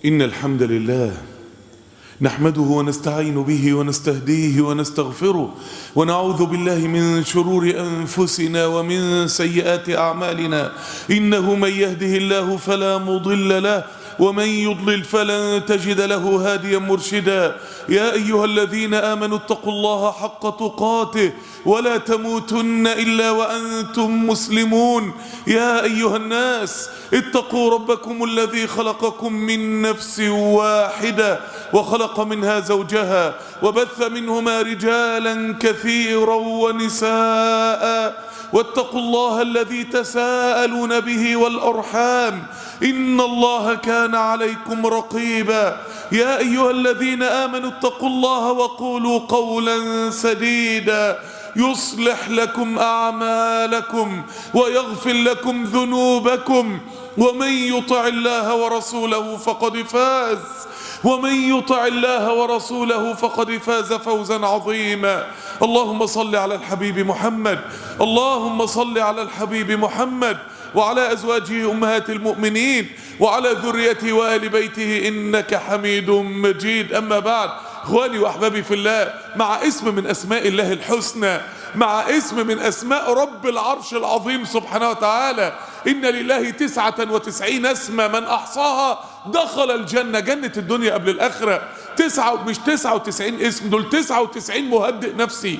إن الحمد لله نحمده ونستعين به ونستهديه ونستغفره ونعوذ بالله من شرور أنفسنا ومن سيئات أعمالنا. إنه من يهده الله فلا مضل له ومن يضلل فلن تجد له هاديا مرشدا. يا أيها الذين آمنوا اتقوا الله حق تقاته ولا تموتن إلا وأنتم مسلمون. يا أيها الناس اتقوا ربكم الذي خلقكم من نفس واحدة وخلق منها زوجها وبث منهما رجالا كثيرا ونساء واتقوا الله الذي تساءلون به والأرحام إن الله كان عليكم رقيبا. يا أيها الذين آمنوا اتقوا الله وقولوا قولا سديدا يصلح لكم أعمالكم ويغفر لكم ذنوبكم ومن يطع الله ورسوله فقد فاز فوزا عظيما. اللهم صل على الحبيب محمد، اللهم صل على الحبيب محمد وعلى أزواجه أمهات المؤمنين وعلى ذريته وآل بيته إنك حميد مجيد. أما بعد، إخواني وأحبابي في الله، مع اسم من أسماء الله الحسنى، مع اسم من أسماء رب العرش العظيم سبحانه وتعالى، إن لله 99 اسما من أحصاها دخل الجنة. جنة الدنيا قبل الآخرة. مش 99 اسم، دول 99 مهدئ نفسي،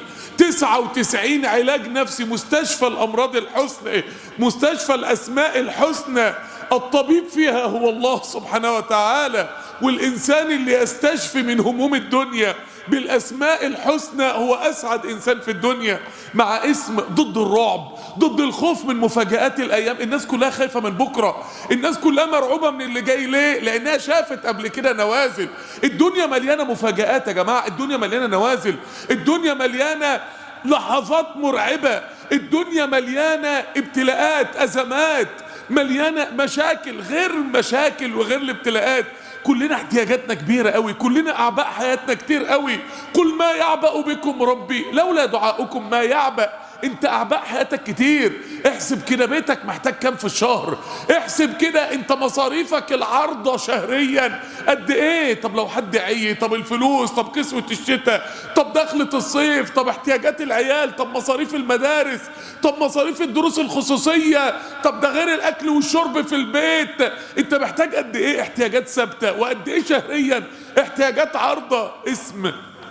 99 علاج نفسي، مستشفى الأمراض الحسنى، مستشفى الأسماء الحسنى. الطبيب فيها هو الله سبحانه وتعالى، والإنسان اللي يستشفي من هموم الدنيا بالأسماء الحسنى هو أسعد إنسان في الدنيا. مع اسم ضد الرعب، ضد الخوف من مفاجآت الأيام. الناس كلها خايفة من بكرة، الناس كلها مرعوبة من اللي جاي. ليه؟ لأنها شافت قبل كده نوازل. الدنيا مليانة مفاجآت يا جماعة، الدنيا مليانة نوازل، الدنيا مليانة لحظات مرعبة، الدنيا مليانة ابتلاءات، أزمات، مليانة مشاكل غير المشاكل وغير الابتلاءات. كلنا احتياجاتنا كبيرة قوي، كلنا أعباء حياتنا كتير قوي. قل ما يعبأ بكم ربي لولا دعاؤكم ما يعبأ. انت أعباء حياتك كتير. احسب كده بيتك محتاج كام في الشهر، احسب كده انت مصاريفك العارضة شهريا قد ايه. طب لو حد عي، طب الفلوس، طب كسوة الشتاء، طب دخلة الصيف، طب احتياجات العيال، طب مصاريف المدارس، طب مصاريف الدروس الخصوصية، طب ده غير الأكل والشرب في البيت. انت محتاج قد ايه احتياجات ثابتة، وقد ايه شهريا احتياجات عارضة. اسم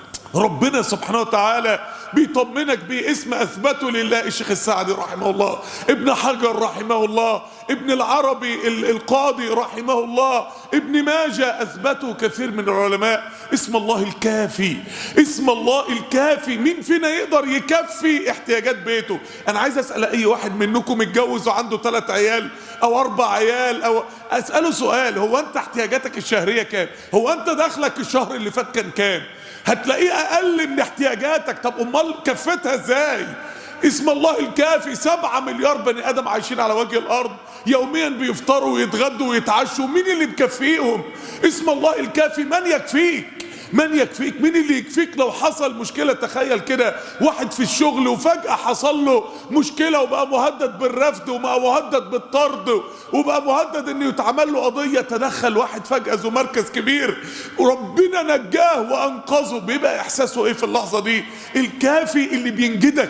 ربنا سبحانه وتعالى بيطمنك بيه، اسم أثبته لله الشيخ السعدي رحمه الله، ابن حجر رحمه الله، ابن العربي القاضي رحمه الله، ابن ماجه، أثبته كثير من العلماء. اسم الله الكافي، اسم الله الكافي. مين فينا يقدر يكفي احتياجات بيته؟ أنا عايز أسأل أي واحد منكم متجوز وعنده 3 عيال أو 4 عيال، أو أسأله سؤال: هو أنت احتياجاتك الشهرية كام؟ هو أنت دخلك الشهر اللي فات كان كام؟ هتلاقيه أقل من احتياجاتك. طب أمال كفتها إزاي؟ اسم الله الكافي. 7 مليار بني آدم عايشين على وجه الأرض، يوميا بيفطروا ويتغدوا ويتعشوا. مين اللي مكفيهم؟ اسم الله الكافي. من يكفيك؟ من يكفيك؟ مين اللي يكفيك لو حصل مشكلة؟ تخيل كده واحد في الشغل وفجأة حصل له مشكلة وبقى مهدد بالرفض وبقى مهدد بالطرد وبقى مهدد انه يتعمل له قضية. تدخل واحد فجأة ذو مركز كبير وربنا نجاه وانقذه، بيبقى احساسه ايه في اللحظة دي؟ الكافي اللي بينجدك،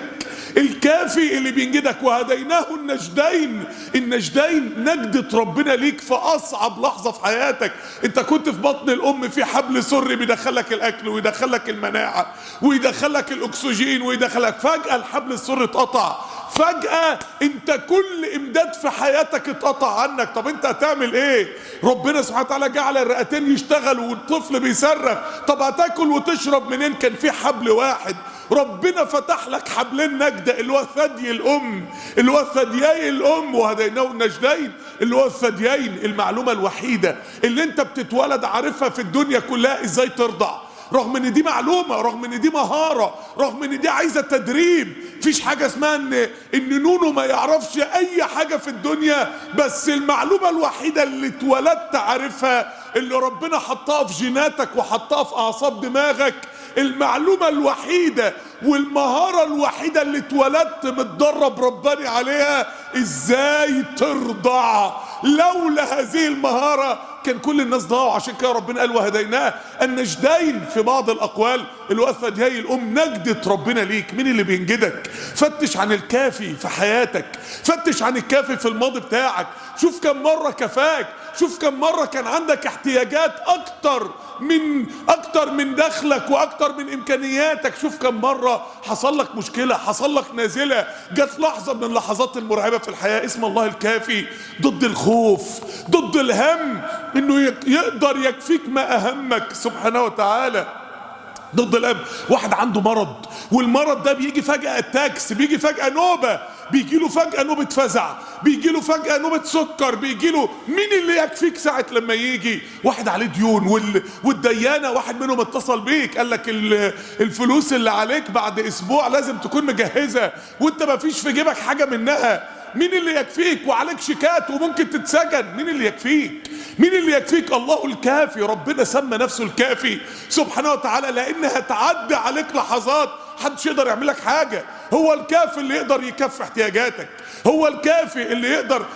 الكافي اللي بينجدك. وهديناه النجدين. النجدين نجدة ربنا ليك في أصعب لحظة في حياتك. انت كنت في بطن الأم، في حبل سري بيدخلك الأكل ويدخلك المناعة ويدخلك الأكسجين ويدخلك. فجأة الحبل السري اتقطع، فجأة انت كل امداد في حياتك اتقطع عنك. طب انت هتعمل ايه؟ ربنا سبحانه وتعالى جعل الرئتين يشتغلوا والطفل بيصرخ. طب هتاكل وتشرب منين؟ كان في حبل واحد. ربنا فتح لك حبلين نجدة، اللي هو ثدي الأم، اللي هو ثديي الأم. وهديناه النجدين، اللي هو الثديين. المعلومة الوحيدة اللي انت بتتولد عارفها في الدنيا كلها ازاي ترضع، رغم ان دي معلومة، رغم ان دي مهارة، رغم ان دي عايزة تدريب. مفيش حاجة اسمها ان نونو ما يعرفش اي حاجة في الدنيا، بس المعلومة الوحيدة اللي اتولدت عارفها، اللي ربنا حطها في جيناتك وحطها في اعصاب دماغك، المعلومة الوحيدة والمهارة الوحيدة اللي اتولدت متدرب رباني عليها، ازاي ترضع. لولا هذه المهارة كان كل الناس ضاعوا. عشان كده ربنا قال وهديناه النجدين. في بعض الاقوال الوفد هي الام نجدة ربنا ليك. مين اللي بينجدك؟ فتش عن الكافي في حياتك، فتش عن الكافي في الماضي بتاعك. شوف كم مرة كفاك، شوف كم مرة كان عندك احتياجات اكتر من دخلك واكتر من امكانياتك. شوف كم مرة حصل لك مشكلة، حصل لك نازلة، جت لحظة من اللحظات المرعبة في الحياة. اسم الله الكافي ضد الخوف، ضد الهم، انه يقدر يكفيك ما اهمك سبحانه وتعالى. ضد الهم. واحد عنده مرض، والمرض ده بيجي فجأة التاكس، بيجي فجأة نوبة، بيجي له فجأة نوبة فزع، بيجي له فجأة نوبة سكر، بيجي له. مين اللي يكفيك ساعة لما يجي؟ واحد عليه ديون والديانة واحد منهم اتصل بيك قال لك الفلوس اللي عليك بعد اسبوع لازم تكون مجهزة، وانت ما فيش في جيبك حاجة منها. مين اللي يكفيك؟ وعليك شيكات وممكن تتسجن. مين اللي يكفيك؟ مين اللي يكفيك؟ الله الكافي. ربنا سمى نفسه الكافي سبحانه وتعالى لانها تعدي عليك لحظات محدش يقدر يعمل لك حاجة. هو الكافي اللي يقدر يكفي احتياجاتك، هو الكافي اللي يقدر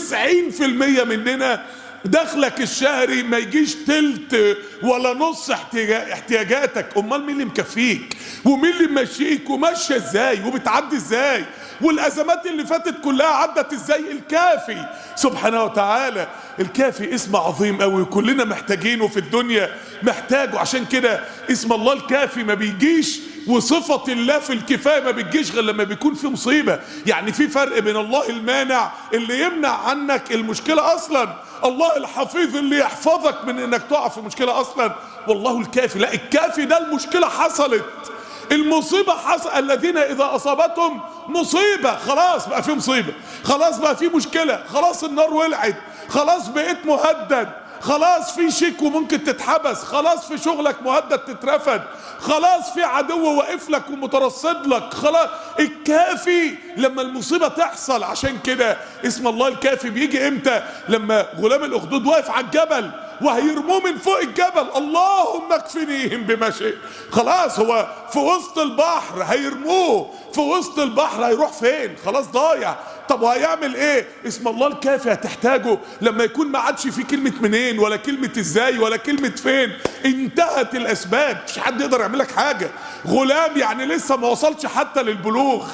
90% مننا دخلك الشهري ما يجيش تلت ولا نص احتياجاتك. امال مين اللي مكفيك؟ ومين اللي ماشيك؟ وماشيه ازاي؟ وبتعدي ازاي؟ والازمات اللي فاتت كلها عدت ازاي؟ الكافي سبحانه وتعالى. الكافي اسم عظيم قوي وكلنا محتاجينه في الدنيا، محتاجه. عشان كده اسم الله الكافي ما بيجيش، وصفة الله في الكفاية ما بتجيش غير لما بيكون في مصيبة. يعني في فرق بين الله المانع اللي يمنع عنك المشكلة اصلا، الله الحفيظ اللي يحفظك من انك تقع في مشكلة اصلا، والله الكافي لا. الكافي ده المشكلة حصلت، المصيبة حصل. الذين اذا اصابتهم مصيبة خلاص بقى في مصيبة، خلاص بقى في مشكلة، خلاص النار ولعت، خلاص بقيت مهدد، خلاص في شيك وممكن تتحبس، خلاص في شغلك مهدد تترفد، خلاص في عدو واقف لك ومترصد لك. خلاص الكافي لما المصيبة تحصل. عشان كده اسم الله الكافي بيجي امتى؟ لما غلام الاخدود واقف على الجبل وهيرموه من فوق الجبل، اللهم اكفنيهم بما شئت. خلاص هو في وسط البحر هيرموه، في وسط البحر هيروح فين؟ خلاص ضايع. طب وهيعمل ايه؟ اسم الله الكافي هتحتاجه لما يكون ما عادش في كلمة منين ولا كلمة ازاي ولا كلمة فين، انتهت الاسباب، مش حد يقدر يعمل لك حاجة. غلام يعني لسه ما وصلش حتى للبلوغ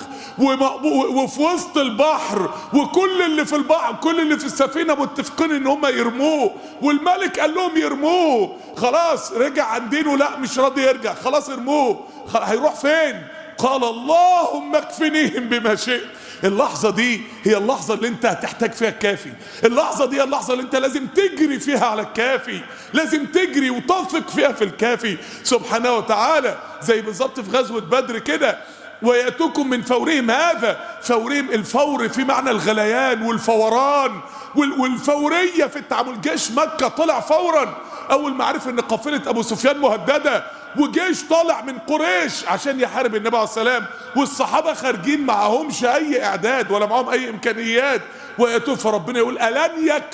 وفي وسط البحر، وكل اللي في البحر كل اللي في السفينة متفقين ان هم يرموه، والملك قال لهم يرموه. خلاص رجع عن دينه، لا مش راضي يرجع، خلاص ارموه. هيروح فين؟ قال اللهم اكفنيهم بما شئت. اللحظة دي هي اللحظة اللي انت هتحتاج فيها الكافي. اللحظة دي هي اللحظة اللي انت لازم تجري فيها على الكافي، لازم تجري وتثق فيها في الكافي سبحانه وتعالى. زي بالظبط في غزوة بدر كده، ويأتوكم من فورهم. هذا فورهم، الفور في معنى الغليان والفوران والفورية في التعامل. جيش مكة طلع فورا اول ما عرف ان قافلة ابو سفيان مهددة، وجيش طالع من قريش عشان يحارب النبي عليه السلام، والصحابة خارجين معهمش اي اعداد ولا معهم اي امكانيات. ويأتون فربنا يقول ألن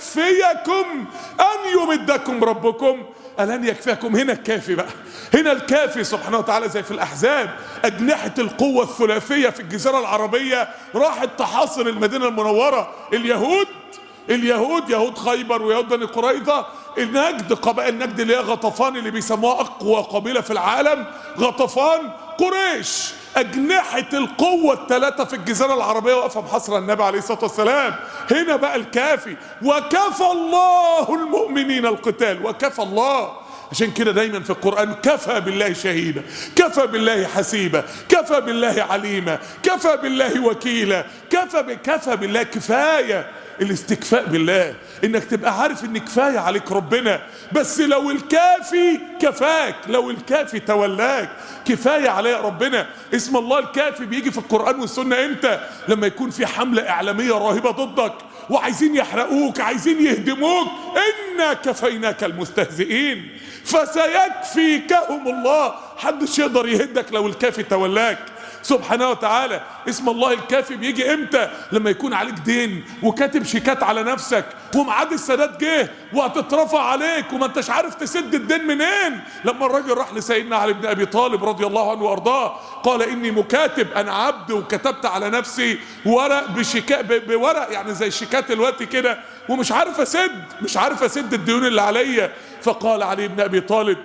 يكفيكم ان يمدكم ربكم. ألن يكفيكم. هنا الكافي بقى، هنا الكافي سبحانه وتعالى. زي في الأحزاب أجنحة القوة الثلاثية في الجزيرة العربية راحت تحاصر المدينة المنورة. اليهود يهود خيبر ويهود بني قريظة، النجد، قبائل النجد اللي هي غطفان اللي بيسموها أقوى قبيلة في العالم، غطفان، قريش. أجنحة القوة الثلاثة في الجزيرة العربية واقفة محاصرة النبي عليه الصلاة والسلام. هنا بقى الكافي. وكفى الله المؤمنين القتال، وكفى الله. عشان كده دايما في القرآن كفى بالله شهيدا، كفى بالله حسيبا، كفى بالله عليما، كفى بالله وكيلا، كفى بالله كفاية. الاستكفاء بالله، انك تبقى عارف ان كفاية عليك ربنا، بس لو الكافي كفاك، لو الكافي تولاك، كفاية عليه ربنا. اسم الله الكافي بيجي في القرآن والسنة امتى؟ لما يكون في حملة اعلامية رهيبة ضدك وعايزين يحرقوك، عايزين يهدموك. إنا كفيناك المستهزئين فسيكفيكهم الله. حدش يقدر يهدك لو الكافي تولاك. سبحانه وتعالى. اسم الله الكافي بيجي امتى؟ لما يكون عليك دين وكاتب شيكات على نفسك وميعاد السداد جه وهتترفع عليك وما انتش عارف تسد الدين منين. لما الراجل راح لسيدنا علي بن ابي طالب رضي الله عنه وارضاه قال اني مكاتب، انا عبد وكتبت على نفسي ورق بورق يعني زي الشيكات الوقت كده ومش عارف اسد الديون اللي عليا. فقال علي بن ابي طالب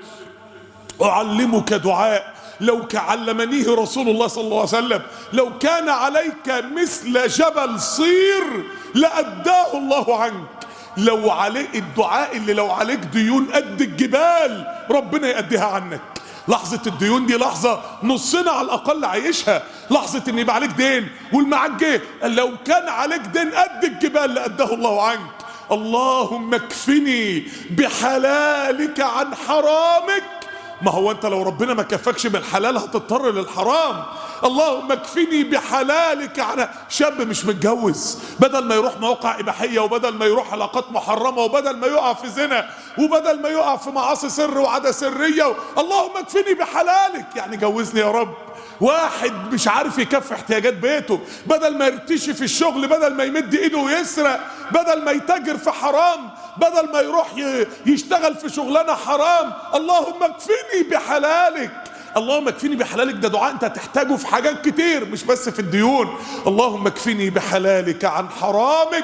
اعلمك دعاء لو علمنيه رسول الله صلى الله عليه وسلم، لو كان عليك مثل جبل صير لأداه الله عنك. لو عليك الدعاء اللي لو عليك ديون قد الجبال ربنا يأديها عنك. لحظة الديون دي لحظة نصنا على الأقل عايشها، لحظة ان يبقى عليك دين والمعاك جه لو كان عليك دين قد الجبال لأداه الله عنك. اللهم اكفني بحلالك عن حرامك. ما هو انت لو ربنا ما كفكش من الحلال هتضطر للحرام. اللهم اكفني بحلالك عن شاب مش متجوز، بدل ما يروح مواقع اباحيه وبدل ما يروح علاقات محرمه وبدل ما يقع في زنا وبدل ما يقع في معاصي سر وعاده سريه، اللهم اكفني بحلالك يعني جوزني يا رب. واحد مش عارف يكفي احتياجات بيته، بدل ما يرتشي في الشغل، بدل ما يمد ايده ويسرق، بدل ما يتاجر في حرام، بدل ما يروح يشتغل في شغلانه حرام، اللهم اكفني بحلالك. اللهم اكفني بحلالك ده دعاء انت هتحتاجه في حاجات كتير مش بس في الديون. اللهم اكفني بحلالك عن حرامك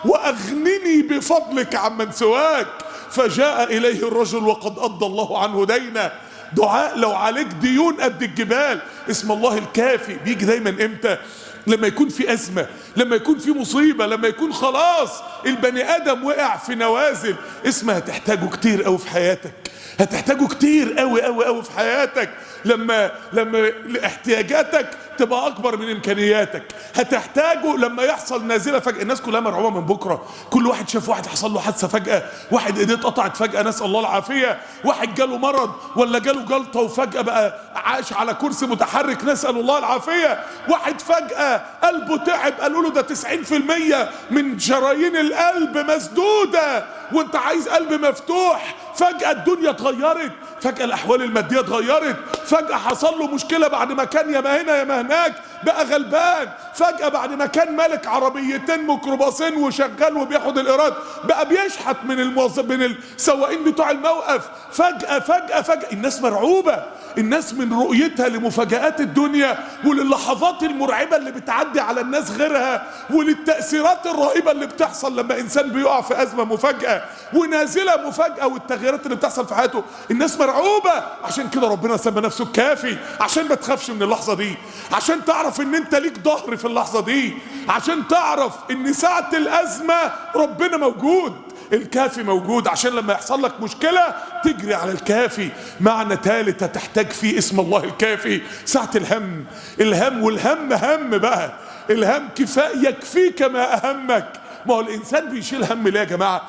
واغنني بفضلك عمن سواك. فجاء اليه الرجل وقد قضى الله عنه دينه. دعاء لو عليك ديون قد الجبال. اسم الله الكافي بيجي دايما امتى؟ لما يكون في أزمة، لما يكون في مصيبة، لما يكون خلاص البني آدم وقع في نوازل. اسمه هتحتاجه كتير قوي في حياتك، هتحتاجه كتير قوي قوي قوي في حياتك. لما احتياجاتك تبقى اكبر من امكانياتك هتحتاجه. لما يحصل نازله فجاه، الناس كلها مرعوبه من بكره، كل واحد شاف واحد حصل له حادثه فجاه، واحد ايديه اتقطعت فجاه نسال الله العافيه، واحد جاله مرض ولا جاله جلطه وفجاه بقى عاش على كرسي متحرك نسال الله العافيه، واحد فجاه قلبه تعب قالوا له ده 90% من شرايين القلب مسدوده وانت عايز قلب مفتوح. فجاه الدنيا اتغيرت، فجاه الاحوال الماديه اتغيرت، فجاه حصل له مشكله بعد ما كان يا ما هنا يا ما هناك بقى غلبان، فجاه بعد ما كان مالك عربيتين ميكروباصين وشغال وبياخد الايراد بقى بيشحت من من السواقين بتوع الموقف. فجاه الناس مرعوبه، الناس من رؤيتها لمفاجآت الدنيا وللحظات المرعبه اللي بتعدي على الناس غيرها وللتأثيرات الرهيبه اللي بتحصل لما انسان بيقع في ازمه مفاجاه ونازله مفاجاه والتغييرات اللي بتحصل في حياته. الناس مرعوبه، عشان كده ربنا سمى نفسه الكافي، عشان ما تخافش من اللحظه دي، عشان تعرف ان انت ليك ظهر في اللحظه دي، عشان تعرف ان ساعه الازمه ربنا موجود، الكافي موجود، عشان لما يحصل لك مشكله تجري على الكافي. معنى ثالث هتحتاج فيه اسم الله الكافي ساعه الهم. والهم هم بقى، الهم يكفيك ما اهمك. ما هو الانسان بيشيل هم ليه يا جماعه؟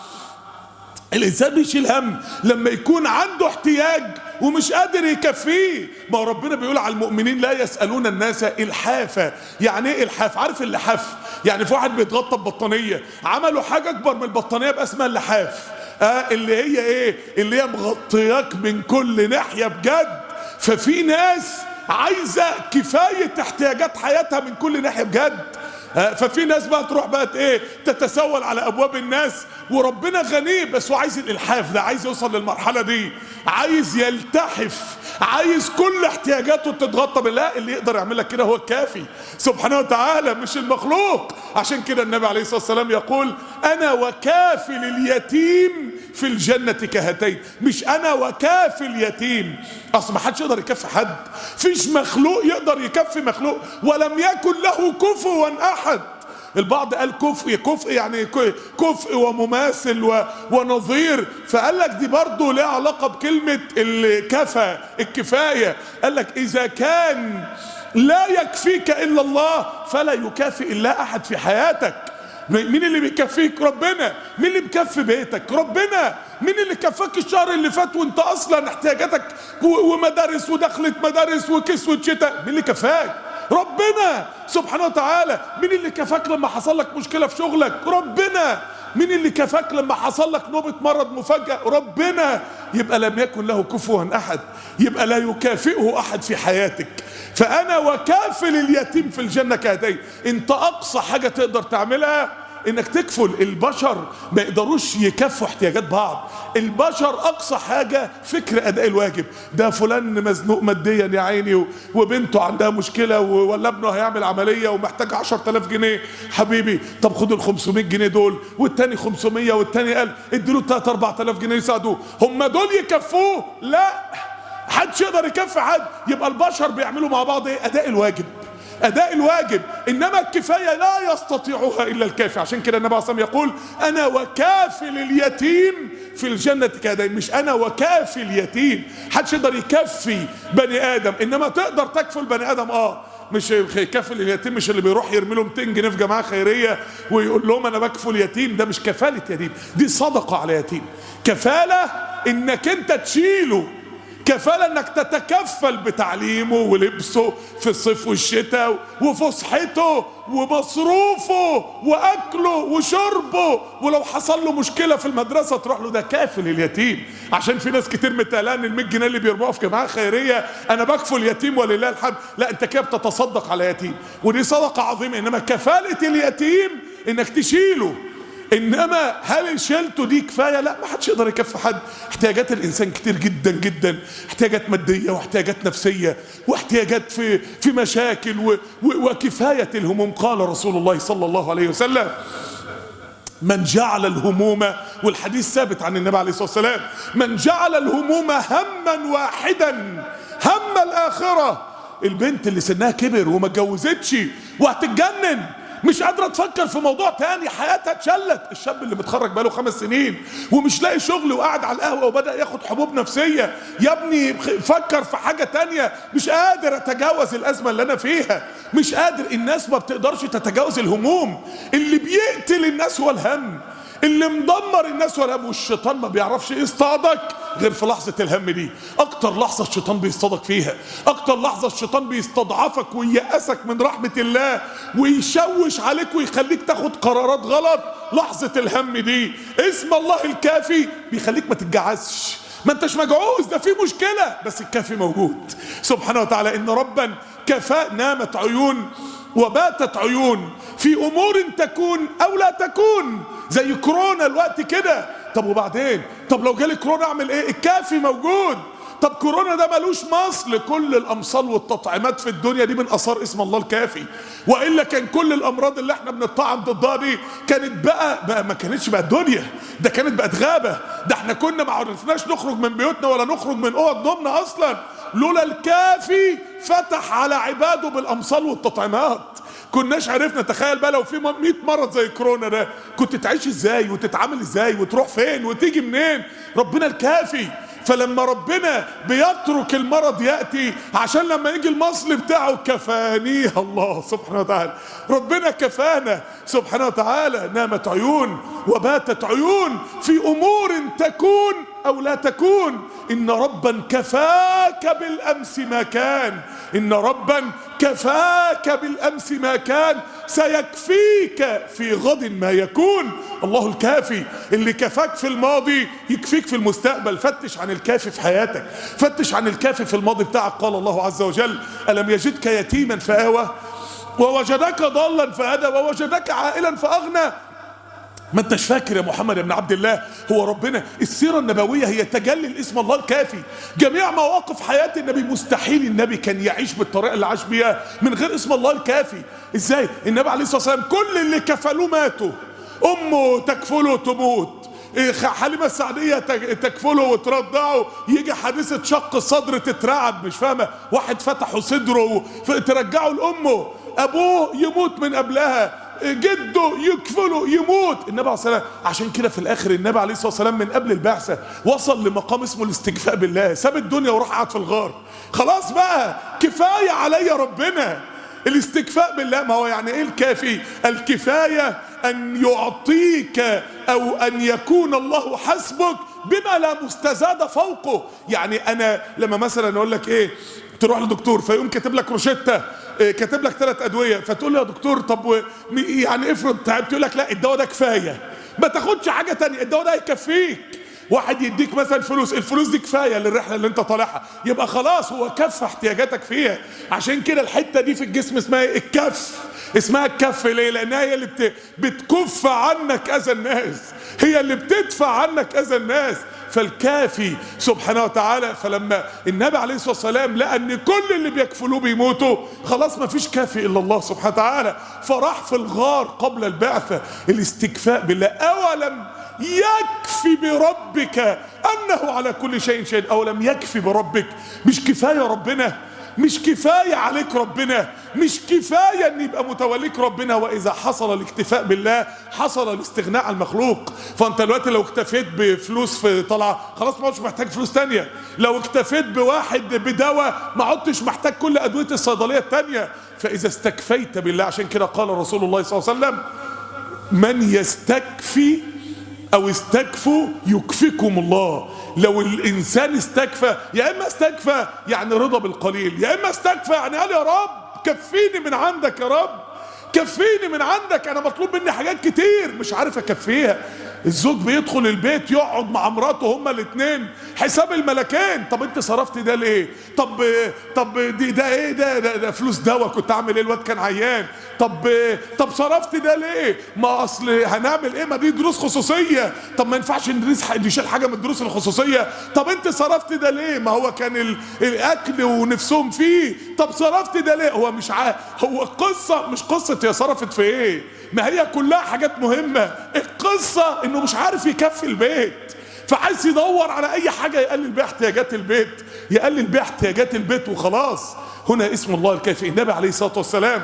الانسان بيشيل هم لما يكون عنده احتياج ومش قادر يكفيه. ما هو ربنا بيقول على المؤمنين لا يسألون الناس الحافة. يعني ايه الحاف؟ عارف اللحاف؟ يعني في واحد بيتغطى ببطانية عملوا حاجة اكبر من البطانية بقى اسمها اللحاف. اللي هي ايه؟ اللي هي مغطياك من كل ناحية بجد. ففي ناس عايزة كفاية احتياجات حياتها من كل ناحية بجد. ففي ناس بقى تروح بقى ايه تتسول على ابواب الناس وربنا غني بس هو عايز الالحاف ده، عايز يوصل للمرحله دي، عايز يلتحف، عايز كل احتياجاته تتغطى بالله. اللي يقدر يعمل لك كده هو الكافي سبحانه وتعالى مش المخلوق. عشان كده النبي عليه الصلاه والسلام يقول انا وكافل اليتيم في الجنه كهاتين. مش انا وكافل اليتيم، اصل ما حدش يقدر يكفي حد، فيش مخلوق يقدر يكفي مخلوق، ولم يكن له كفوا احد. البعض قال كفء يعني كفء ومماثل ونظير، فقال لك دي برضه لها علاقه بكلمه الكفى الكفايه. قال لك اذا كان لا يكفيك الا الله فلا يكافئ الا احد في حياتك. مين اللي بيكفيك؟ ربنا. مين اللي بيكفي بيتك؟ ربنا. مين اللي كفاك الشهر اللي فات وانت اصلا احتياجاتك ومدارس ودخلت مدارس وكسوة شتاء؟ مين اللي كفاك؟ ربنا سبحانه وتعالى. مين اللي كفاك لما حصل لك مشكلة في شغلك؟ ربنا. مين اللي كفاك لما حصل لك نوبة مرض مفاجأة؟ ربنا. يبقى لم يكن له كفوا أحد، يبقى لا يكافئه أحد في حياتك. فأنا وكافل اليتيم في الجنة كهاتين. انت أقصى حاجة تقدر تعملها انك تكفل. البشر ما يقدروش يكفوا احتياجات بعض. البشر اقصى حاجة فكر اداء الواجب. ده فلان مزنوق ماديا يا عيني وبنته عندها مشكلة ولا ابنه هيعمل عملية ومحتاج 10,000 جنيه. حبيبي طب خد ال 500 جنيه دول، والتاني 500، والتاني قال اديله 3-4,000 جنيه يساعدوه. هم دول يكفوه؟ لا، محدش يقدر يكفي حد. يبقى البشر بيعملوا مع بعض ايه؟ اداء الواجب، اداء الواجب. انما الكفايه لا يستطيعها الا الكافي. عشان كده النبي عليه الصلاه والسلام يقول انا وكافل اليتيم في الجنه كهاتين. مش انا وكافي اليتيم، محدش يقدر يكفي بني ادم، انما تقدر تكفل بني ادم. مش كافل اليتيم مش اللي بيروح يرمي له 200 جنيه في جماعه خيريه ويقول لهم انا بكفل يتيم. ده مش كفاله يتيم، دي صدقه على يتيم. كفاله انك انت تشيله، كفالة انك تتكفل بتعليمه ولبسه في الصيف والشتاء وفسحته ومصروفه واكله وشربه، ولو حصل له مشكلة في المدرسة تروح له. ده كافل اليتيم. عشان في ناس كتير متقلقان ال 100 جنيه اللي بيرموها في جماعة خيرية انا بكفل يتيم ولله الحمد. لا، انت كده بتتصدق على يتيم، ودي صدقة عظيمة. انما كفالة اليتيم انك تشيله. انما هل شيلته دي كفايه؟ لا، ما حدش يقدر يكفي حد. احتياجات الانسان كتير جدا جدا، احتياجات ماديه واحتياجات نفسيه واحتياجات في مشاكل وكفايه الهموم. قال رسول الله صلى الله عليه وسلم من جعل الهموم، والحديث ثابت عن النبي عليه الصلاه والسلام، من جعل الهموم هما واحدا، هم الاخره. البنت اللي سنها كبر وما اتجوزتش وهتتجنن، مش قادرة تفكر في موضوع تاني، حياتها اتشلت. الشاب اللي متخرج بقاله 5 سنين ومش لاقي شغل وقاعد على القهوة وبدأ ياخد حبوب نفسية، يا ابني فكر في حاجة تانية. مش قادر اتجاوز الأزمة اللي أنا فيها، مش قادر. الناس ما بتقدرش تتجاوز الهموم. اللي بيقتل الناس هو الهم، اللي مدمر الناس هو الهم. والشيطان ما بيعرفش يصطادك غير في لحظة الهم دي. اكتر لحظة الشيطان بيصطادك فيها، اكتر لحظة الشيطان بيستضعفك وييأسك من رحمة الله ويشوش عليك ويخليك تاخد قرارات غلط، لحظة الهم دي. اسم الله الكافي بيخليك ما تتجعزش، ما انتش مجعوز، ده في مشكلة بس الكافي موجود سبحانه وتعالى. ان ربا كفاء. نامت عيون وباتت عيون في امور تكون او لا تكون، زي كورونا الوقت كده. طب وبعدين؟ طب لو جالي كورونا اعمل ايه؟ الكافي موجود. طب كورونا ده ملوش مصل. كل الامصال والتطعيمات في الدنيا دي من اثار اسم الله الكافي، والا كان كل الامراض اللي احنا بنطعم ضدها دي كانت بقى ما كانتش بقى الدنيا، ده كانت بقت غابه. ده احنا كنا ما عرفناش نخرج من بيوتنا ولا نخرج من اوض نومنا اصلا، لولا الكافي فتح على عباده بالامصال والتطعيمات. كناش عرفنا. تخيل بقى لو في 100 مرض زي كورونا ده، كنت تعيش ازاي وتتعامل ازاي وتروح فين وتيجي منين؟ ربنا الكافي. فلما ربنا بيترك المرض يأتي عشان لما يجي المصل بتاعه كفانيه الله سبحانه وتعالى. ربنا كفانا سبحانه وتعالى. نامت عيون وباتت عيون في أمور تكون أو لا تكون. إن ربا كفاك بالأمس ما كان، إن ربا كفاك بالأمس ما كان سيكفيك في غد ما يكون. الله الكافي اللي كفاك في الماضي يكفيك في المستقبل. فتش عن الكافي في حياتك، فتش عن الكافي في الماضي بتاعك. قال الله عز وجل ألم يجدك يتيما فآوى ووجدك ضالا فهدى ووجدك عائلا فأغنى. ما انتش فاكر يا محمد يا ابن عبد الله؟ هو ربنا السيرة النبوية هي تجلي الاسم الله الكافي. جميع مواقف حياة النبي مستحيل النبي كان يعيش بالطريقة اللي عاش بيها من غير اسم الله الكافي. ازاي؟ النبي عليه الصلاة والسلام كل اللي كفلوه ماتوا. امه تكفله تموت، حليمة السعدية تكفله وترضعه، يجي حادثة شق الصدر تترعب، مش فاهمة، واحد فتحوا صدره ترجعه لأمه، أبوه يموت من قبلها، جده يكفله يموت. النبي عليه الصلاة والسلام عشان كده في الآخر النبي عليه الصلاة والسلام من قبل البعثة وصل لمقام اسمه الاستكفاء بالله. ساب الدنيا وراح قعد في الغار. خلاص بقى كفاية علي ربنا. الاستكفاء بالله. ما هو يعني ايه الكافي؟ الكفاية ان يعطيك او ان يكون الله حسبك بما لا مستزاد فوقه. يعني انا لما مثلا اقول لك ايه، تروح لدكتور فيقوم كاتب لك روشتة، كاتب لك 3 ادويه، فتقول له يا دكتور طب يعني افرض تعبت، يقول لك لا الدواء ده كفايه، ما تاخدش حاجه تانية، الدواء ده هيكفيك. واحد يديك مثلا فلوس، الفلوس دي كفايه للرحله اللي انت طالعها، يبقى خلاص هو كف احتياجاتك فيها. عشان كده الحته دي في الجسم اسمها الكف، اسمها الكف. ليه؟ لانها هي اللي بتكف عنك اذى الناس، هي اللي بتدفع عنك اذى الناس. فالكافي سبحانه وتعالى. فلما النبي عليه الصلاه والسلام لقى ان كل اللي بيكفلوه بيموتوا، خلاص ما فيش كافي الا الله سبحانه وتعالى، فراح في الغار قبل البعثه الاستكفاء بالله. اولم يكفي بربك انه على كل شيء شهيد. اولم يكفي بربك، مش كفايه ربنا؟ مش كفايه عليك ربنا؟ مش كفايه ان يبقى متوليك ربنا؟ واذا حصل الاكتفاء بالله حصل الاستغناء عن المخلوق. فانت دلوقتي لو اكتفيت بفلوس في طلعه، خلاص ما عدتش محتاج فلوس تانية. لو اكتفيت بواحد بدواء ما عدتش محتاج كل ادويه الصيدليه التانية. فاذا استكفيت بالله، عشان كده قال رسول الله صلى الله عليه وسلم: من يستكفي او استكفوا يكفيكم الله. لو الانسان استكفى، يا اما استكفى يعني رضا بالقليل، يا اما استكفى يعني قال يا رب كفيني من عندك، يا رب كفيني من عندك، انا مطلوب مني حاجات كتير مش عارف اكفيها. الزوج بيدخل البيت يقعد مع مراته هما الاثنين حساب الملكين. طب انت صرفت ده ليه؟ طب ده ايه؟ ده فلوس دواء، كنت اعمل ايه؟ الواد كان عيان. طب صرفت ده ليه؟ ما اصل هنعمل ايه؟ ما دي دروس خصوصيه. طب ما ينفعش نشيل حاجه من الدروس الخصوصيه. طب انت صرفت ده ليه؟ ما هو كان الاكل ونفسهم فيه. طب صرفت ده ليه؟ هو مش هو القصه مش قصه هي صرفت في ايه، ما هي كلها حاجات مهمه. القصه انه مش عارف يكفي البيت، فعايز يدور على اي حاجه يقلل بيها احتياجات البيت، يقلل بيها احتياجات البيت وخلاص. هنا اسم الله الكافي. النبي عليه الصلاه والسلام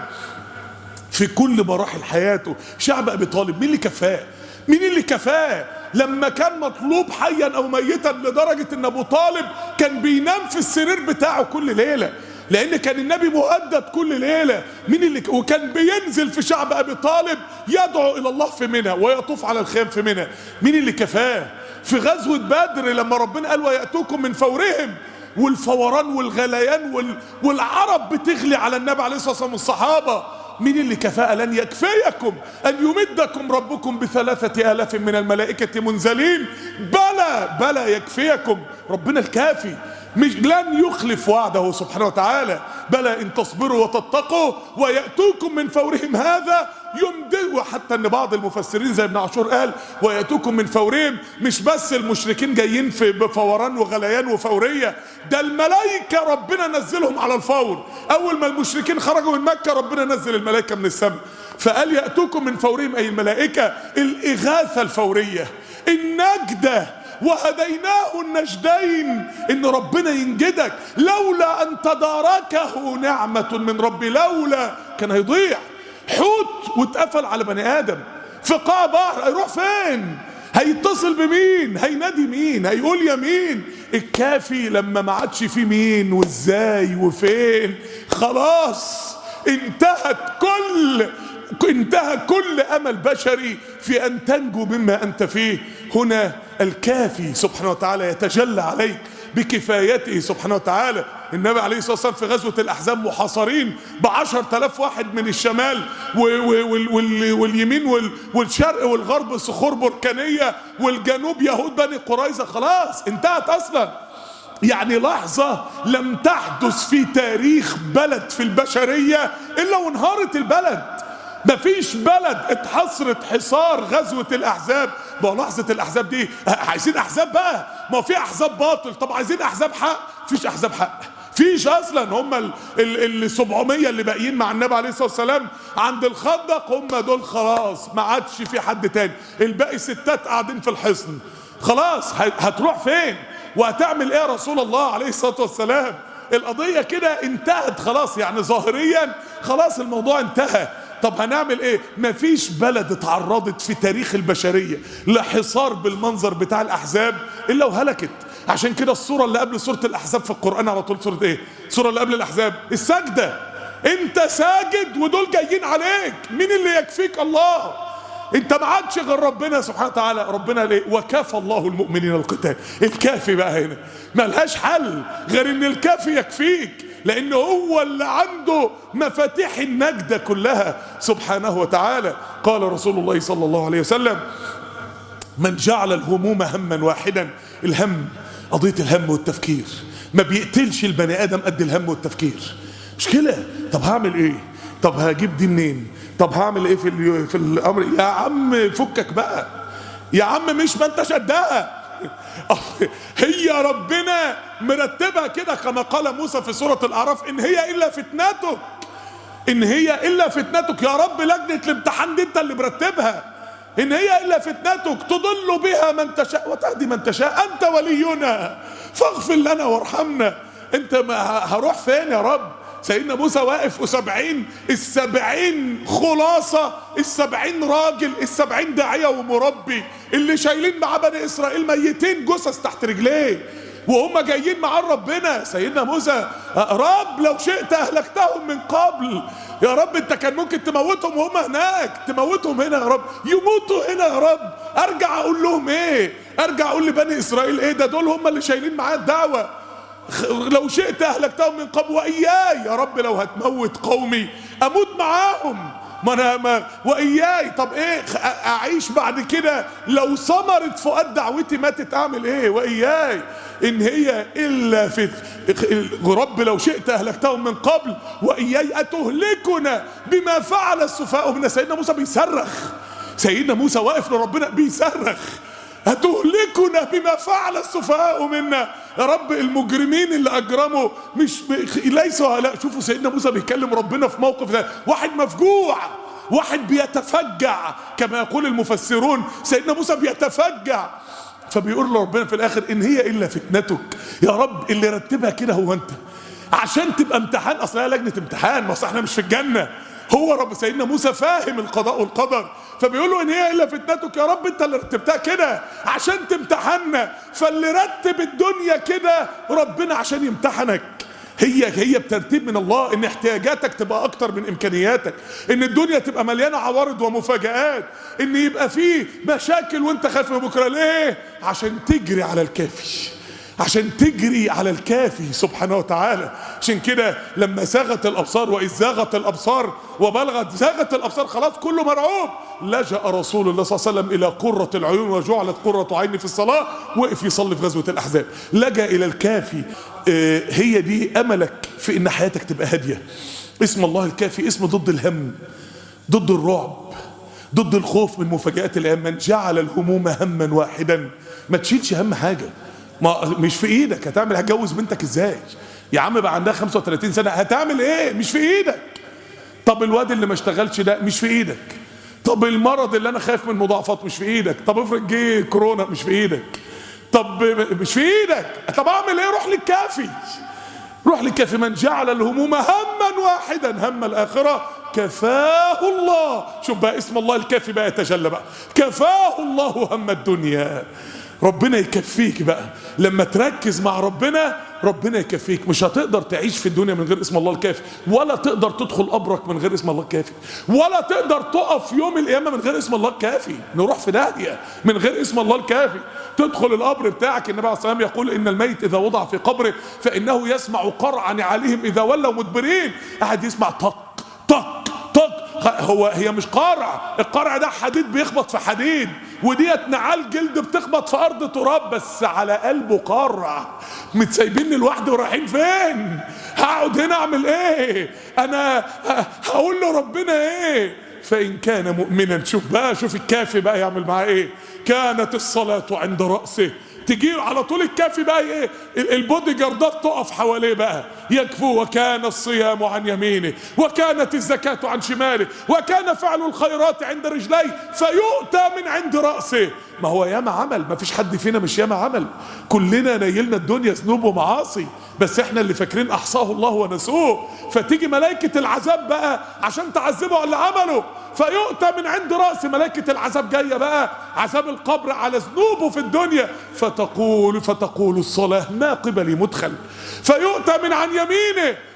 في كل مراحل حياته، شعب ابي طالب مين اللي كفاه؟ مين اللي كفاه لما كان مطلوب حيا او ميتا، لدرجه ان ابو طالب كان بينام في السرير بتاعه كل ليله، لان كان النبي مهدد كل ليله. مين اللي وكان بينزل في شعب ابي طالب يدعو الى الله في منى ويطوف على الخيام في منى؟ مين اللي كفاه؟ في غزوه بدر لما ربنا قال وياتوكم من فورهم، والفوران والغليان والعرب بتغلي على النبي عليه الصلاه والسلام والصحابه، مين اللي كفاه؟ لن يكفيكم ان يمدكم ربكم ب3,000 من الملائكه منزلين. بلى يكفيكم ربنا الكافي، مش لن يخلف وعده سبحانه وتعالى. بلى ان تصبروا وتتقوا وياتوكم من فورهم هذا يمدد. وحتى ان بعض المفسرين زي ابن عاشور قال وياتوكم من فورهم، مش بس المشركين جايين في بفوران وغليان وفوريه، ده الملائكه ربنا نزلهم على الفور. اول ما المشركين خرجوا من مكه ربنا نزل الملائكه من السماء، فقال ياتوكم من فورهم اي الملائكه، الاغاثه الفوريه، النجده، وهديناه النجدين، ان ربنا ينجدك. لولا ان تداركه نعمة من ربي، لولا كان هيضيع. حوت واتقفل على بني ادم في قاع بحر، هيروح فين؟ هيتصل بمين؟ هينادي مين؟ هيقول يمين؟ الكافي لما ما عادش فيه مين وازاي وفين، خلاص انتهى كل امل بشري في ان تنجو مما انت فيه. هنا الكافي سبحانه وتعالى يتجلى عليك بكفايته سبحانه وتعالى. النبي عليه الصلاه والسلام في غزوه الاحزاب محاصرين ب10,000 واحد من الشمال واليمين والشرق والغرب صخور بركانيه، والجنوب يهود بني قريظه. خلاص انتهت اصلا. يعني لحظة لم تحدث في تاريخ بلد في البشرية إلا وانهارت البلد. مفيش بلد اتحصرت حصار غزوة الأحزاب. ما لحظة الأحزاب دي عايزين أحزاب بقى، ما في أحزاب باطل، طب عايزين أحزاب حق؟ مفيش أحزاب حق، فيش أصلا. هم ال 700 اللي باقيين مع النبي عليه الصلاة والسلام عند الخندق، هم دول خلاص، ما عادش في حد تاني. الباقي ستات قاعدين في الحصن. خلاص هتروح فين؟ وهتعمل ايه يا رسول الله عليه الصلاة والسلام؟ القضية كده انتهت خلاص، يعني ظاهريا خلاص الموضوع انتهى. طب هنعمل ايه؟ مفيش بلد اتعرضت في تاريخ البشرية لحصار بالمنظر بتاع الأحزاب إلا وهلكت. عشان كده السورة اللي قبل سورة الأحزاب في القرآن على طول سورة ايه؟ السورة اللي قبل الأحزاب السجدة. انت ساجد ودول جايين عليك، مين اللي يكفيك؟ الله. انت ما عادش غير ربنا سبحانه وتعالى. ربنا ليه؟ وكافى الله المؤمنين القتال. الكافي بقى هنا ملهاش حل غير ان الكافي يكفيك، لان هو اللي عنده مفاتيح النجدة كلها سبحانه وتعالى. قال رسول الله صلى الله عليه وسلم من جعل الهموم هما واحدا. الهم، قضية الهم والتفكير ما بيقتلش البني آدم قد الهم والتفكير. مشكلة. طب هعمل ايه؟ طب هجيب دي منين؟ طب هعمل ايه في الامر؟ يا عم فكك بقى يا عم، مش ما انت شدها. هي ربنا مرتبها كده كما قال موسى في سورة الأعراف: إن هي إلا فتنتك، إن هي إلا فتنتك. يا رب لجنة الامتحان دي أنت اللي مرتبها. إن هي إلا فتنتك تضل بها من تشاء وتهدي من تشاء، أنت ولينا فاغفر لنا وارحمنا. أنت ما هروح فين يا رب؟ سيدنا موسى واقف ال70 خلاصة، ال70 راجل، ال70 داعية ومربي اللي شايلين مع بني إسرائيل ميتين جثث تحت رجليه وهم جايين مع ربنا. سيدنا موسى: رب لو شئت أهلكتهم من قبل. يا رب انت كان ممكن تموتهم وهم هناك، تموتهم هنا يا رب، يموتوا هنا يا رب. ارجع اقول لهم ايه؟ ارجع اقول لبني إسرائيل ايه؟ ده دول هم اللي شايلين معايا الدعوة. لو شئت أهلكتهم من قبل وإياي. يا رب لو هتموت قومي أموت معاهم، وإياي. طب إيه أعيش بعد كده؟ لو ثمرة فؤاد دعوتي ماتت أعمل إيه؟ وإياي. إن هي إلا في رب لو شئت أهلكتهم من قبل وإياي أتهلكنا بما فعل السفهاء منا. سيدنا موسى بيصرخ، سيدنا موسى واقف لربنا بيصرخ: هتهلكنا بما فعل السفهاء منا. يا رب المجرمين اللي اجرموا ليسوا هؤلاء. شوفوا سيدنا موسى بيكلم ربنا في موقف ده، واحد مفجوع، واحد بيتفجع كما يقول المفسرون. سيدنا موسى بيتفجع، فبيقول لربنا في الاخر: ان هي الا فتنتك. يا رب اللي رتبها كده هو انت، عشان تبقى امتحان. اصلها لجنة امتحان، ما احنا مش في الجنة. هو رب سيدنا موسى فاهم القضاء والقدر، فبيقول له: ان هي الا فتنتك. يا رب انت اللي رتبتها كده عشان تمتحنا. فاللي رتب الدنيا كده ربنا عشان يمتحنك. هي بترتيب من الله، ان احتياجاتك تبقى اكتر من امكانياتك، ان الدنيا تبقى مليانه عوارض ومفاجآت، ان يبقى فيه مشاكل وانت خايف من بكره. ليه؟ عشان تجري على الكافي، عشان تجري على الكافي سبحانه وتعالى. عشان كده لما زاغت الابصار، واذ زاغت الابصار وبلغت، زاغت الابصار خلاص كله مرعوب، لجأ رسول الله صلى الله عليه وسلم الى قرة العيون وجعلت قرة عيني في الصلاة. وقف يصلي في غزوة الاحزاب، لجأ الى الكافي. هي دي املك في ان حياتك تبقى هادية. اسم الله الكافي اسم ضد الهم، ضد الرعب، ضد الخوف من مفاجآت الايام. من جعل الهموم هما واحدا. ما تشيلش هم حاجة، ما مش في ايدك. هتجوز بنتك ازاي يا عم؟ بقى عندها 35 سنة، هتعمل ايه؟ مش في ايدك. طب الواد اللي ما اشتغلش ده مش في ايدك. طب المرض اللي انا خايف من مضاعفات مش في ايدك. طب افرض جه كورونا مش في ايدك. طب مش في ايدك. طب اعمل ايه؟ روح للكافي، روح للكافي. من جعل الهموم هما واحدا، هم الاخرة كفاه الله. شوف بقى اسم الله الكافي بقى يتجلى بقى: كفاه الله هم الدنيا. ربنا يكفيك بقى لما تركز مع ربنا، ربنا يكفيك. مش هتقدر تعيش في الدنيا من غير اسم الله الكافي، ولا تقدر تدخل قبرك من غير اسم الله الكافي، ولا تقدر تقف يوم القيامة من غير اسم الله الكافي. نروح في داهية من غير اسم الله الكافي. تدخل القبر بتاعك، النبي عليه الصلاة والسلام يقول: ان الميت اذا وضع في قبره فانه يسمع قرع نعالهم اذا ولوا مدبرين. قاعد يسمع طق طق طق. هي مش قرع، القرع ده حديد بيخبط في حديد، وديت نعال جلد بتخبط في ارض تراب، بس على قلبه قرع. متسايبيني لوحدي ورايحين فين؟ هقعد هنا اعمل ايه؟ انا هقول له ربنا ايه؟ فان كان مؤمنا. شوف بقى، شوف الكافي بقى يعمل معاه ايه: كانت الصلاة عند رأسه. تجي على طول الكافي بقى ايه؟ البودي جاردات تقف حواليه بقى، يكفو. وكان الصيام عن يمينه، وكانت الزكاة عن شماله، وكان فعل الخيرات عند رجليه، فيؤتى من عند رأسه. ما هو ياما عمل، ما فيش حد فينا مش ياما عمل. كلنا نيلنا الدنيا ذنوب ومعاصي، بس احنا اللي فاكرين احصاه الله ونسوه. فتيجي ملائكة العذاب بقى عشان تعذبه على اللي عمله، فيؤتى من عند رأس. ملائكة العذاب جاية بقى، عذاب القبر على ذنوبه في الدنيا. فتقول الصلاة: ما قبلي مدخل. فيؤتى من عن يمينه،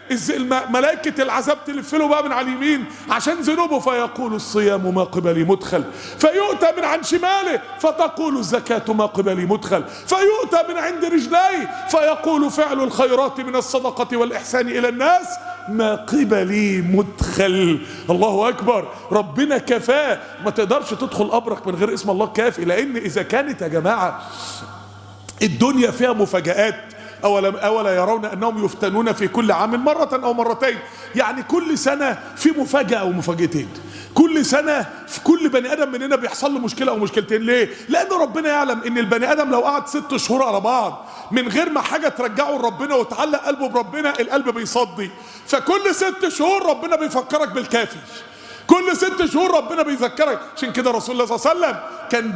ملائكة العذاب تلف له بقى من على اليمين عشان ذنوبه، فيقول الصيام ما قبلي مدخل، فيؤتى من عن شماله فتقول الزكاة ما قبلي مدخل، فيؤتى من عند رجليه فيقول فعل الخيرات من الصدقة والإحسان إلى الناس ما قبلي مدخل. الله أكبر. ربنا كفاه. ما تقدرش تدخل قبرك من غير اسم الله كافي، لأن إذا كانت يا جماعة الدنيا فيها مفاجآت، أولا يرون أنهم يفتنون في كل عام مرة أو مرتين، يعني كل سنة في مفاجأة أو مفاجأتين، كل سنة في كل بني آدم مننا بيحصل له مشكلة أو مشكلتين. ليه؟ لأن ربنا يعلم إن البني آدم لو قعد 6 شهور على بعض من غير ما حاجة ترجعه لربنا وتعلق قلبه بربنا، القلب بيصدي. فكل 6 شهور ربنا بيفكرك بالكافي، كل 6 شهور ربنا بيذكرك. عشان كده رسول الله صلى الله عليه وسلم كان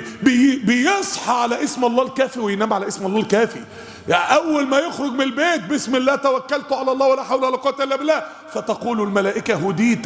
بيصحى على اسم الله الكافي وينام على اسم الله الكافي. يعني أول ما يخرج من البيت بسم الله توكلت على الله ولا حول ولا قوة إلا بالله، فتقول الملائكة هديت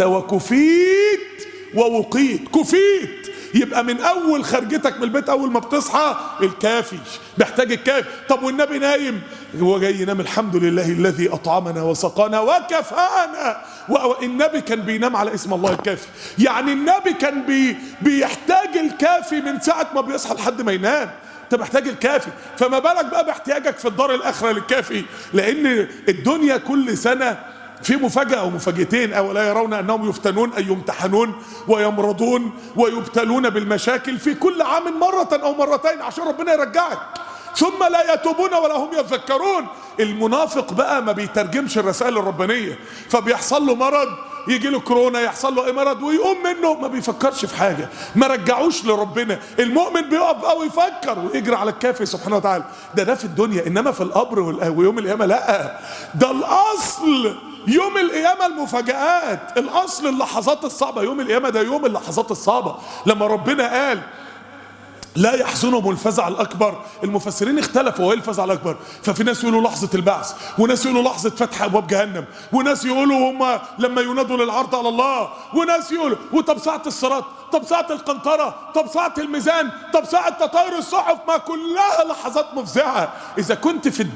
وكفيت ووقيت. كفيت يبقى من أول خرجتك من البيت أول ما بتصحى الكافي، محتاج الكافي. طب والنبي نايم، هو جاي ينام الحمد لله الذي أطعمنا وسقانا وكفانا. والنبي كان بينام على اسم الله الكافي، يعني النبي كان بيحتاج الكافي من ساعة ما بيصحى لحد ما ينام. انت محتاج الكافي، فما بالك بقى باحتياجك في الدار الآخرة للكافي، لأن الدنيا كل سنة في مفاجأة أو مفاجأتين. أولا يرون أنهم يفتنون أي يمتحنون ويمرضون ويبتلون بالمشاكل في كل عام مرة أو مرتين عشان ربنا يرجعك، ثم لا يتوبون ولا هم يذكرون. المنافق بقى ما بيترجمش الرسائل الربانية، فبيحصل له مرض، يجي له كورونا، يحصل له اي مرض ويقوم منه، ما بيفكرش في حاجة، ما رجعوش لربنا. المؤمن بيقف بقى ويفكر ويجري على الكافي سبحانه وتعالى. ده في الدنيا، انما في القبر ويوم القيامة لا، ده الاصل. يوم القيامة المفاجآت، الاصل اللحظات الصعبة. يوم القيامة ده يوم اللحظات الصعبة. لما ربنا قال لا يحزنهم الفزع الأكبر، المفسرين اختلفوا ايه الفزع الأكبر. ففي ناس يقولوا لحظة البعث، وناس يقولوا لحظة فتح أبواب جهنم، وناس يقولوا هم لما ينادوا للعرض على الله، وناس يقولوا وطب ساعة الصراط، طب ساعة القنطرة، طب ساعة الميزان، طب ساعة تطاير الصحف. ما كلها لحظات مفزعة. إذا كنت في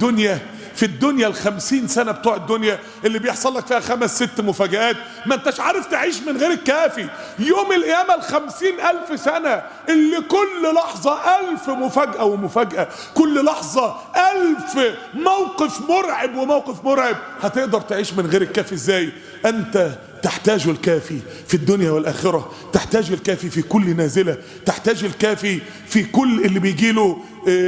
الدنيا 50 سنة بتوع الدنيا اللي بيحصل لك فيها 5 6 مفاجآت، ما انتش عارف تعيش من غير الكافي. يوم القيامة 50,000 سنة اللي كل لحظة 1000 مفاجأة ومفاجأة، كل لحظة 1000 موقف مرعب وموقف مرعب. هتقدر تعيش من غير الكافي ازاي؟ انت تحتاج الكافي في الدنيا والآخرة، تحتاج الكافي في كل نازلة، تحتاج الكافي في كل اللي بيجيله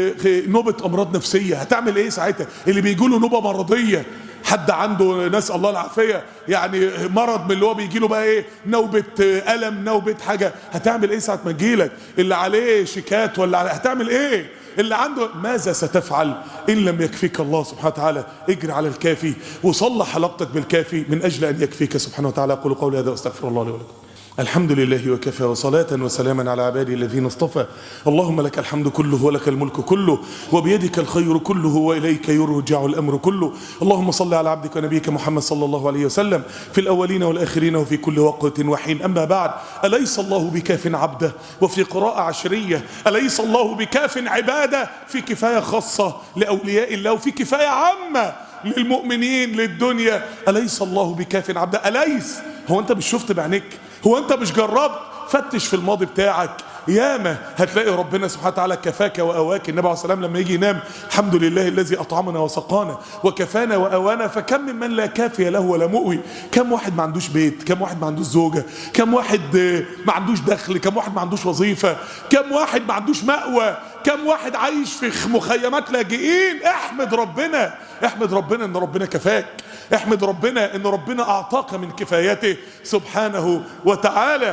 نوبة أمراض نفسية. هتعمل ايه ساعتها؟ اللي بيجيله نوبة مرضية، حد عنده ناس الله العافية يعني مرض من اللي هو بيجيله بقى ايه، نوبة ألم، نوبة حاجة، هتعمل ايه ساعة ما تجيلك؟ اللي عليه شيكات ولا هتعمل ايه؟ اللي عنده ماذا ستفعل إن لم يكفيك الله سبحانه وتعالى؟ اجري على الكافي وصلح علاقتك بالكافي من أجل أن يكفيك سبحانه وتعالى. أقول قولي هذا واستغفر الله لي ولكم. الحمد لله وكفى، وصلاة وسلاما على عباده الذين اصطفى. اللهم لك الحمد كله ولك الملك كله وبيدك الخير كله وإليك يرجع الأمر كله. اللهم صل على عبدك ونبيك محمد صلى الله عليه وسلم في الأولين والآخرين وفي كل وقت وحين. أما بعد، أليس الله بكاف عبده؟ وفي قراءة عشرية أليس الله بكاف عباده؟ في كفاية خاصة لأولياء الله وفي كفاية عامة للمؤمنين للدنيا. أليس الله بكاف عبده؟ أليس؟ هو أنت مش شفت بعينيك؟ هو أنت مش جربت؟ فتش في الماضي بتاعك، ياما هتلاقي ربنا سبحانه وتعالى كفاك وأواك. النبي عليه الصلاة والسلام لما يجي ينام الحمد لله الذي أطعمنا وسقانا وكفانا وأوانا. فكم من لا كافي له ولا مؤوي. كم واحد ما عندوش بيت، كم واحد ما عندوش زوجة، كم واحد ما عندوش دخل، كم واحد ما عندوش وظيفة، كم واحد ما عندوش مأوى، كم واحد عايش في مخيمات لاجئين. احمد ربنا، احمد ربنا ان ربنا كفاك، احمد ربنا ان ربنا اعطاك من كفايته سبحانه وتعالى.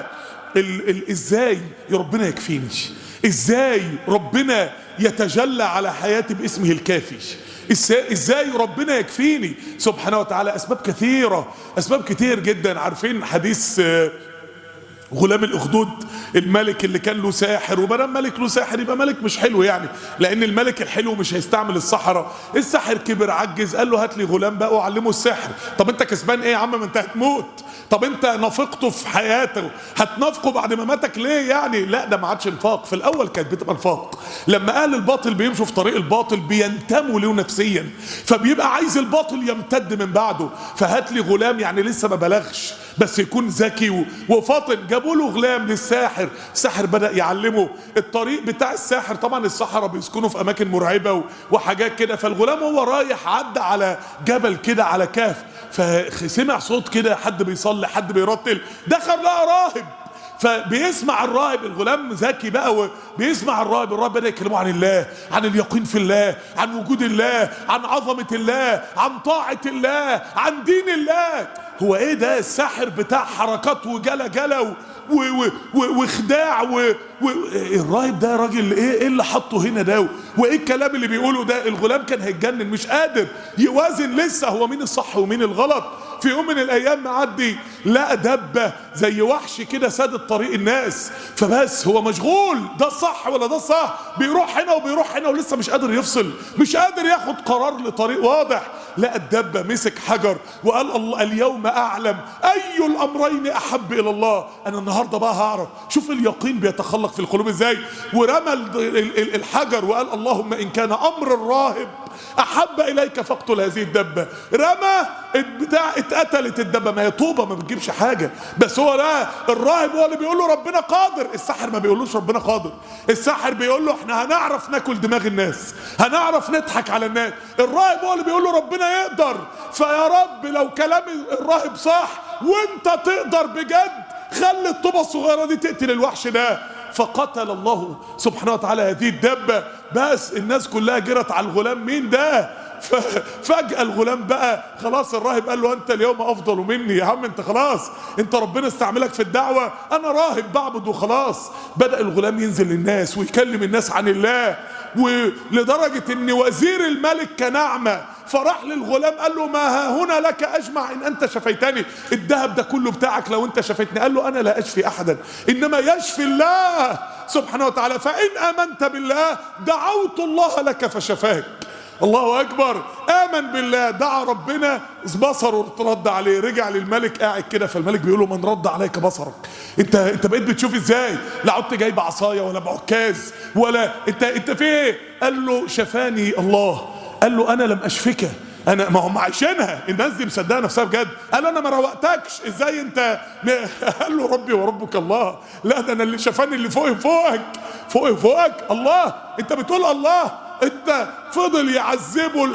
ازاي ربنا يكفيني؟ ازاي ربنا يتجلى على حياتي باسمه الكافي؟ ازاي ربنا يكفيني سبحانه وتعالى؟ اسباب كثيرة، اسباب كتير جدا. عارفين حديث غلام الأخدود الملك اللي كان له ساحر، وبدل ملك له ساحر يبقى ملك مش حلو يعني، لأن الملك الحلو مش هيستعمل السحرة. الساحر كبر عجز، قال له هات لي غلام بقى وعلمه السحر. طب انت كسبان ايه يا عم؟ ما انت هتموت. طب انت نافقته في حياته، هتنافقه بعد ما ماتك ليه يعني؟ لا ده ما عادش نفاق، في الاول كانت بتبقى نفاق. لما اهل الباطل بيمشوا في طريق الباطل بينتموا له نفسيا، فبيبقى عايز الباطل يمتد من بعده. فهات لي غلام يعني لسه ما بلغش بس يكون ذكي وفاطن. جابوا له غلام للساحر، الساحر بدأ يعلمه الطريق بتاع الساحر. طبعا السحرة بيسكنوا في اماكن مرعبة وحاجات كده. فالغلام هو رايح عدى على جبل كده، على كهف، فسمع صوت كده، حد بيصلي، حد بيرتل، دخل لقى راهب. فبيسمع الراهب، الغلام ذكي بقى وبيسمع الراهب بدأ يكلمه عن الله، عن اليقين في الله، عن وجود الله، عن عظمة الله، عن طاعة الله، عن دين الله. هو ايه ده؟ الساحر بتاع حركات وجلا وخداع الراهب ده راجل ايه اللي حطه هنا ده؟ وايه الكلام اللي بيقوله ده؟ الغلام كان هيتجنن، مش قادر يوازن لسه هو مين الصح ومين الغلط. في يوم من الايام معدي لقى دبه زي وحش كده سادت طريق الناس، فبس هو مشغول ده الصح ولا ده الصح، بيروح هنا وبيروح هنا ولسه مش قادر يفصل، مش قادر ياخد قرار لطريق واضح. لقى الدبه مسك حجر وقال الله اليوم اعلم اي الامرين احب الى الله. انا النهارده بقى هعرف. شوف اليقين بيتخلق في القلوب ازاي. ورمى الحجر وقال اللهم ان كان امر الراهب احب اليك فاقتل هذه الدبه. رمى البتاع، اتقتلت الدبه. ما هي طوبه ما بتجيبش حاجه، بس هو لا، الراهب هو اللي بيقول له ربنا قادر. الساحر ما بيقولوش ربنا قادر، الساحر بيقول له احنا هنعرف ناكل دماغ الناس، هنعرف نضحك على الناس. الراهب هو اللي بيقول له ربنا يقدر. فيا رب لو كلام الراهب صح وانت تقدر بجد، خلي الطوبه الصغيره دي تقتل الوحش ده. فقتل الله سبحانه وتعالى هذه الدبة. بس الناس كلها جرت على الغلام، مين ده؟ فجأة الغلام بقى خلاص، الراهب قال له أنت اليوم أفضل مني يا عم، أنت خلاص، أنت ربنا استعملك في الدعوة، أنا راهب بعبد وخلاص. بدأ الغلام ينزل للناس ويكلم الناس عن الله، ولدرجة أن وزير الملك كان أعمى، فراح للغلام قال له ما ها هنا لك أجمع إن أنت شفيتني، الذهب ده كله بتاعك لو أنت شفيتني. قال له أنا لا أشفي أحدا إنما يشفي الله سبحانه وتعالى، فإن آمنت بالله دعوت الله لك فشفاك. الله أكبر. آمن بالله، دعا ربنا، بصره رد عليه، رجع للملك قاعد كده. فالملك بيقول له من رد عليك بصرك؟ انت بقيت بتشوف ازاي؟ لا عدت جايب عصايه ولا بعكاز ولا انت في ايه؟ قال له شفاني الله. قال له انا لم اشفك، انا ما هم عايشينها، الناس دي مصدقه نفسها بجد. قال انا ما روقتكش، ازاي انت؟ قال له ربي وربك الله. لا ده انا اللي شفاني اللي فوقي فوقك، فوقي فوقك الله. انت بتقول الله؟ انت فضل يعذبه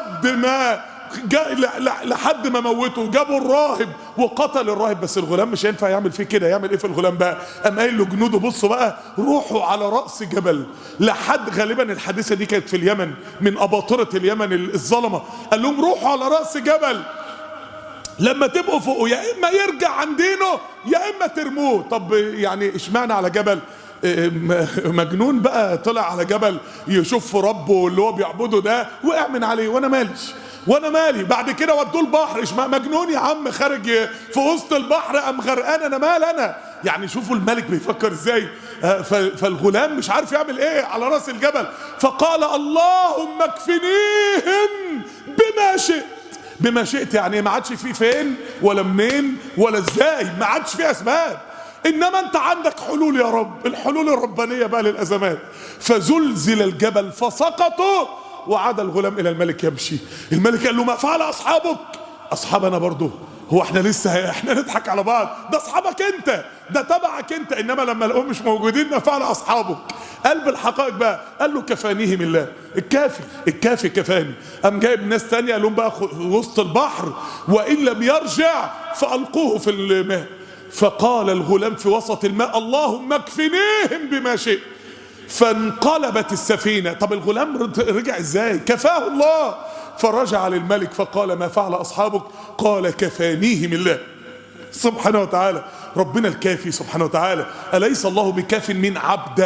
لحد ما موته. جابوا الراهب وقتل الراهب، بس الغلام مش هينفع يعمل فيه كده. يعمل ايه في الغلام بقى؟ قام قايل له جنوده بصوا بقى، روحوا على رأس جبل، لحد غالبا الحادثة دي كانت في اليمن، من أباطرة اليمن الظلمة. قال لهم روحوا على رأس جبل، لما تبقوا فوقه يا اما يرجع عن دينه يا اما ترموه. طب يعني اشمعنى على جبل؟ مجنون بقى طلع على جبل يشوف في ربه اللي هو بيعبده ده، وقع من عليه. وانا مالي. بعد كده ودوه البحر، مجنون يا عم، خارج في وسط البحر قام غرقان، انا مال انا يعني. شوفوا الملك بيفكر ازاي. فالغلام مش عارف يعمل ايه على راس الجبل، فقال اللهم اكفنيهم بما شئت. بما شئت يعني ما عادش فيه فين ولا منين ولا ازاي، ما عادش فيه اسباب، انما انت عندك حلول يا رب، الحلول الربانيه بقى للازمات. فزلزل الجبل فسقطوا، وعاد الغلام الى الملك يمشي. الملك قال له ما فعل اصحابك؟ اصحابنا برضه؟ هو احنا لسه احنا نضحك على بعض؟ ده اصحابك انت، ده تبعك انت، انما لما لقوهم مش موجودين ما فعل اصحابك؟ قلب الحقائق بقى. قال له كفانيهم الله، الكافي كفاني. قام جايب ناس تانية قال لهم بقى وسط البحر، وان لم يرجع فالقوه في الماء. فقال الغلام في وسط الماء اللهم اكفنيهم بما شئت. فانقلبت السفينة. طب الغلام رجع ازاي؟ كفاه الله. فرجع للملك فقال ما فعل أصحابك؟ قال كفانيهم الله سبحانه وتعالى. ربنا الكافي سبحانه وتعالى. أليس الله بكاف من عبده؟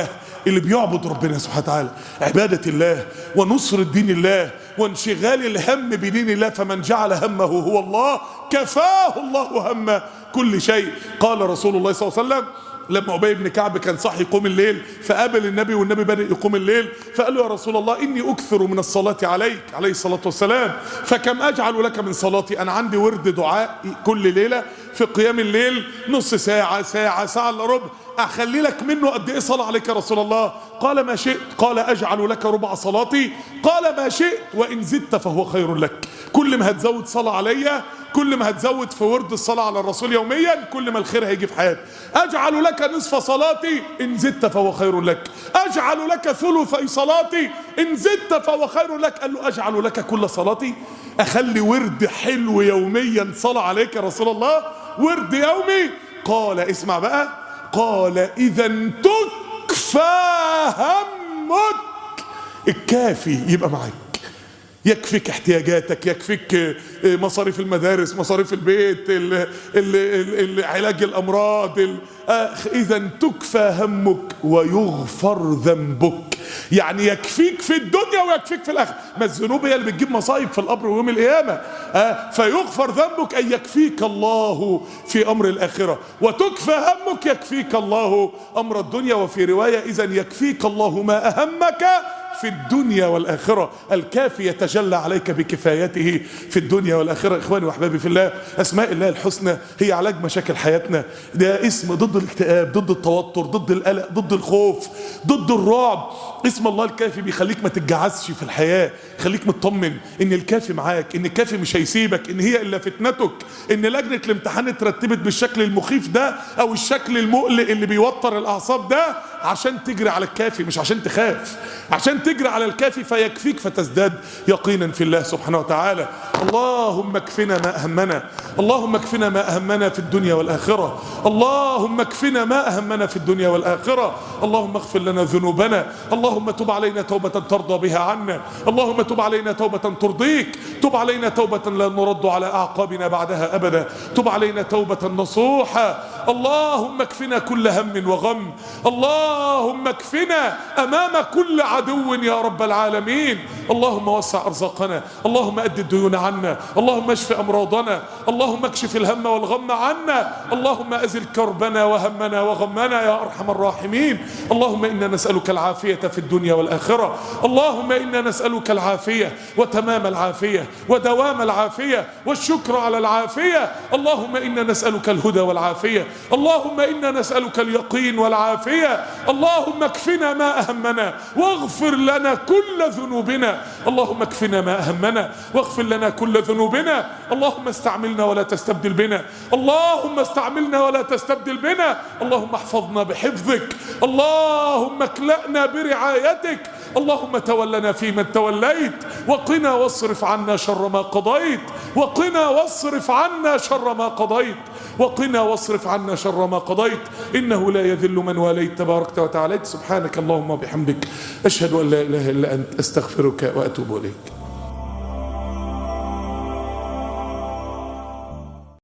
اللي بيعبد ربنا سبحانه وتعالى، عبادة الله ونصر دين الله وانشغال الهم بدين الله. فمن جعل همه هو الله كفاه الله هم كل شيء. قال رسول الله صلى الله عليه وسلم لما أبي بن كعب كان صاحي يقوم الليل، فقابل النبي والنبي بدأ يقوم الليل، فقال له يا رسول الله إني أكثر من الصلاة عليك عليه الصلاة والسلام، فكم أجعل لك من صلاتي؟ أنا عندي ورد دعاء كل ليلة في قيام الليل نص ساعة، ساعة إلا ربع، أخلي لك منه قد إيه صلاة عليك يا رسول الله؟ قال ما شئت. قال أجعل لك ربع صلاتي؟ قال ما شئت، وإن زدت فهو خير لك. كل ما هتزود صلاة عليا، كل ما هتزود في ورد الصلاة على الرسول يوميا، كل ما الخير هيجي في حياتك. أجعل لك نصف صلاتي إن زدت فهو خير لك، أجعل لك ثلثي صلاتي إن زدت فهو خير لك. قال له أجعل لك كل صلاتي؟ أخلي ورد حلو يوميا صلاة عليك يا رسول الله، ورد يومي؟ قال اسمع بقى، قال إذا تكفى همك. الكافي يبقى معاك، يكفيك احتياجاتك، يكفيك مصاريف المدارس، مصاريف البيت، علاج الأمراض. إذا تكفى همك ويغفر ذنبك، يعني يكفيك في الدنيا ويكفيك في الآخرة. ما الذنوب هي اللي بتجيب مصايب في القبر ويوم القيامة. فيغفر ذنبك أي يكفيك الله في أمر الآخرة، وتكفى همك يكفيك الله أمر الدنيا. وفي رواية إذا يكفيك الله ما أهمك في الدنيا والآخرة. الكافي يتجلى عليك بكفايته في الدنيا والآخرة. إخواني وأحبابي في الله، أسماء الله الحسنى هي علاج مشاكل حياتنا. ده اسم ضد الاكتئاب، ضد التوتر، ضد القلق، ضد الخوف، ضد الرعب. اسم الله الكافي بيخليك ما تتجعزش في الحياة، خليك مطمن ان الكافي معاك، ان الكافي مش هيسيبك، ان هي الا فتنتك، ان لجنة الامتحان اترتبت بالشكل المخيف ده او الشكل المقلق اللي بيوتر الاعصاب ده عشان تجري على الكافي، مش عشان تخاف، عشان تجري على الكافي فيكفيك فتزداد يقينا في الله سبحانه وتعالى. اللهم اكفنا ما أهمنا، اللهم اكفنا ما أهمنا في الدنيا والآخرة، اللهم اكفنا ما أهمنا في الدنيا والآخرة. اللهم اغفر لنا ذنوبنا، اللهم تب علينا توبة ترضى بها عنا، اللهم تب علينا توبة ترضيك، تب علينا توبة لا نرد على أعقابنا بعدها أبدا، تب علينا توبة نصوحة. اللهم اكفنا كل هم وغم، اللهم اكفنا أمام كل عدو يا رب العالمين. اللهم وسع أرزاقنا، اللهم أد الديون عنا، اللهم اشف أمراضنا، اللهم اكشف الهم والغم عنا، اللهم أزل كربنا وهمنا وغمنا يا أرحم الراحمين. اللهم إنا نسألك العافية في الدنيا والآخرة، اللهم إنا نسألك العافية وتمام العافية ودوام العافية والشكر على العافية. اللهم إنا نسألك الهدى والعافية، اللهم إنا نسألك اليقين والعافية. اللهم اكفنا ما أهمنا واغفر لنا كل ذنوبنا، اللهم اكفنا ما أهمنا واغفر لنا كل ذنوبنا. اللهم استعملنا ولا تستبدل بنا، اللهم استعملنا ولا تستبدل بنا. اللهم احفظنا بحفظك، اللهم اكلأنا برعايتك، اللهم تولنا فيمن توليت، وقنا واصرف عنا شر ما قضيت، وقنا واصرف عنا شر ما قضيت، وقنا واصرف عنا شر ما قضيت، إنه لا يذل من واليت تباركت وتعاليت. سبحانك اللهم وبحمدك، أشهد أن لا إله إلا أنت، أستغفرك وأتوب إليك.